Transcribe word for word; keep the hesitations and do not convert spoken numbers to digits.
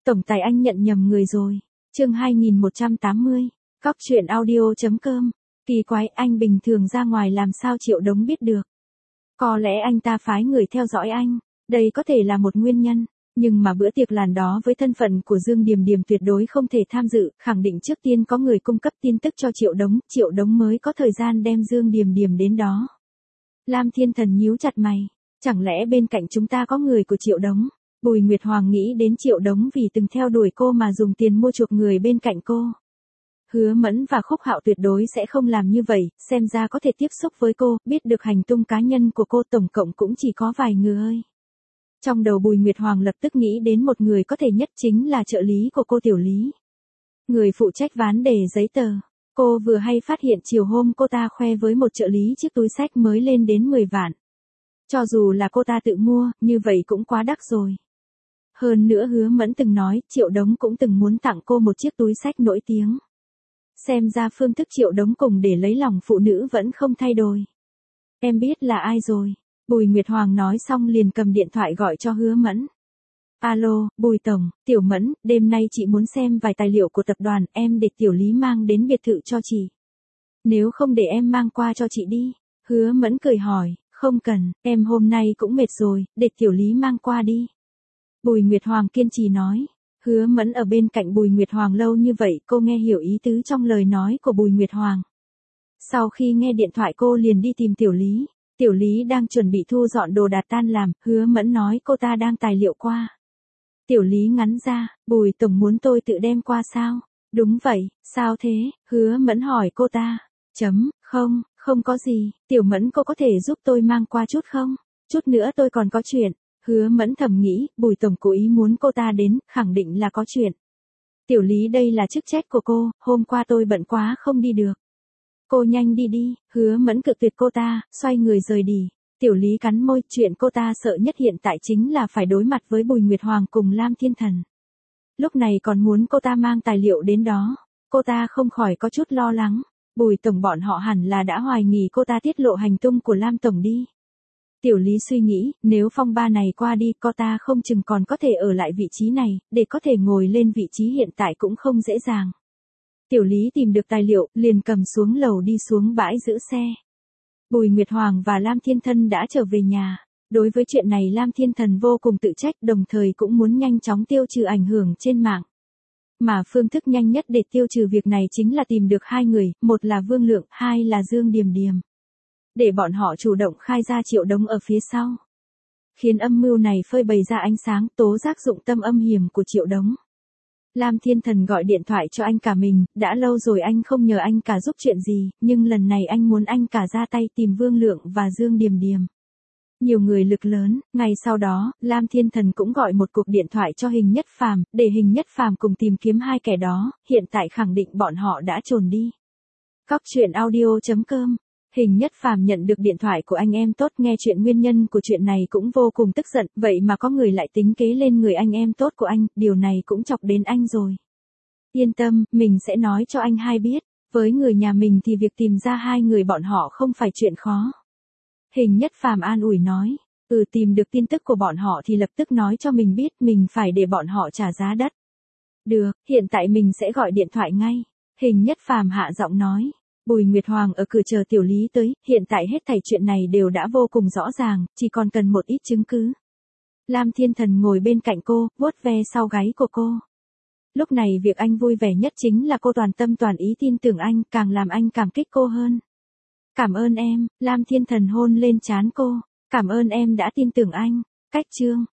Tổng tài anh nhận nhầm người rồi. Chương hai nghìn một trăm tám mươi. Cóc truyện audio.com. Kỳ quái, anh bình thường ra ngoài làm sao Triệu Đống biết được? Có lẽ anh ta phái người theo dõi anh, đây có thể là một nguyên nhân. Nhưng mà bữa tiệc làn đó với thân phận của Dương Điềm Điềm tuyệt đối không thể tham dự, khẳng định trước tiên có người cung cấp tin tức cho Triệu Đống, Triệu Đống mới có thời gian đem Dương Điềm Điềm đến đó. Lam Thiên Thần nhíu chặt mày, chẳng lẽ bên cạnh chúng ta có người của Triệu Đống? Bùi Nguyệt Hoàng nghĩ đến Triệu Đống vì từng theo đuổi cô mà dùng tiền mua chuộc người bên cạnh cô. Hứa Mẫn và Khúc Hạo tuyệt đối sẽ không làm như vậy, xem ra có thể tiếp xúc với cô, biết được hành tung cá nhân của cô tổng cộng cũng chỉ có vài người. Trong đầu Bùi Nguyệt Hoàng lập tức nghĩ đến một người có thể nhất chính là trợ lý của cô Tiểu Lý. Người phụ trách ván đề giấy tờ. Cô vừa hay phát hiện chiều hôm cô ta khoe với một trợ lý chiếc túi xách mới lên đến mười vạn. Cho dù là cô ta tự mua, như vậy cũng quá đắt rồi. Hơn nữa Hứa Mẫn từng nói, Triệu Đống cũng từng muốn tặng cô một chiếc túi xách nổi tiếng. Xem ra phương thức Triệu Đống cùng để lấy lòng phụ nữ vẫn không thay đổi. Em biết là ai rồi. Bùi Nguyệt Hoàng nói xong liền cầm điện thoại gọi cho Hứa Mẫn. Alo, Bùi Tổng, Tiểu Mẫn, đêm nay chị muốn xem vài tài liệu của tập đoàn, em để Tiểu Lý mang đến biệt thự cho chị. Nếu không để em mang qua cho chị đi. Hứa Mẫn cười hỏi, không cần, em hôm nay cũng mệt rồi, để Tiểu Lý mang qua đi. Bùi Nguyệt Hoàng kiên trì nói. Hứa Mẫn ở bên cạnh Bùi Nguyệt Hoàng lâu như vậy, cô nghe hiểu ý tứ trong lời nói của Bùi Nguyệt Hoàng. Sau khi nghe điện thoại cô liền đi tìm Tiểu Lý. Tiểu Lý đang chuẩn bị thu dọn đồ đạc tan làm, Hứa Mẫn nói cô ta đang tài liệu qua. Tiểu Lý ngắn ra, Bùi Tổng muốn tôi tự đem qua sao? Đúng vậy, sao thế? Hứa Mẫn hỏi cô ta. Chấm, không, không có gì, Tiểu Mẫn cô có thể giúp tôi mang qua chút không? Chút nữa tôi còn có chuyện. Hứa Mẫn thầm nghĩ, Bùi Tổng cố ý muốn cô ta đến, khẳng định là có chuyện. Tiểu Lý đây là chức trách của cô, hôm qua tôi bận quá không đi được. Cô nhanh đi đi, Hứa Mẫn cự tuyệt cô ta, xoay người rời đi. Tiểu Lý cắn môi, chuyện cô ta sợ nhất hiện tại chính là phải đối mặt với Bùi Nguyệt Hoàng cùng Lam Thiên Thần. Lúc này còn muốn cô ta mang tài liệu đến đó, cô ta không khỏi có chút lo lắng. Bùi Tổng bọn họ hẳn là đã hoài nghi cô ta tiết lộ hành tung của Lam Tổng đi. Tiểu Lý suy nghĩ, nếu phong ba này qua đi, cô ta không chừng còn có thể ở lại vị trí này, để có thể ngồi lên vị trí hiện tại cũng không dễ dàng. Tiểu Lý tìm được tài liệu, liền cầm xuống lầu đi xuống bãi giữ xe. Bùi Nguyệt Hoàng và Lam Thiên Thần đã trở về nhà. Đối với chuyện này Lam Thiên Thần vô cùng tự trách, đồng thời cũng muốn nhanh chóng tiêu trừ ảnh hưởng trên mạng. Mà phương thức nhanh nhất để tiêu trừ việc này chính là tìm được hai người, một là Vương Lượng, hai là Dương Điềm Điềm. Để bọn họ chủ động khai ra Triệu Đống ở phía sau. Khiến âm mưu này phơi bày ra ánh sáng, tố giác dụng tâm âm hiểm của Triệu Đống. Lam Thiên Thần gọi điện thoại cho anh cả mình, đã lâu rồi anh không nhờ anh cả giúp chuyện gì, nhưng lần này anh muốn anh cả ra tay tìm Vương Lượng và Dương Điềm Điềm. Nhiều người lực lớn, ngày sau đó, Lam Thiên Thần cũng gọi một cuộc điện thoại cho Hình Nhất Phàm, để Hình Nhất Phàm cùng tìm kiếm hai kẻ đó, hiện tại khẳng định bọn họ đã trốn đi. Cóc truyện audio.com. Hình Nhất Phàm nhận được điện thoại của anh em tốt, nghe chuyện nguyên nhân của chuyện này cũng vô cùng tức giận, vậy mà có người lại tính kế lên người anh em tốt của anh, điều này cũng chọc đến anh rồi. Yên tâm, mình sẽ nói cho anh hai biết, với người nhà mình thì việc tìm ra hai người bọn họ không phải chuyện khó. Hình Nhất Phàm an ủi nói, ừ tìm được tin tức của bọn họ thì lập tức nói cho mình biết, mình phải để bọn họ trả giá đắt. Được, hiện tại mình sẽ gọi điện thoại ngay. Hình Nhất Phàm hạ giọng nói. Bùi Nguyệt Hoàng ở cửa chờ Tiểu Lý tới, hiện tại hết thảy chuyện này đều đã vô cùng rõ ràng, chỉ còn cần một ít chứng cứ. Lam Thiên Thần ngồi bên cạnh cô, vuốt ve sau gáy của cô. Lúc này việc anh vui vẻ nhất chính là cô toàn tâm toàn ý tin tưởng anh, càng làm anh cảm kích cô hơn. Cảm ơn em, Lam Thiên Thần hôn lên trán cô, cảm ơn em đã tin tưởng anh. Cách chương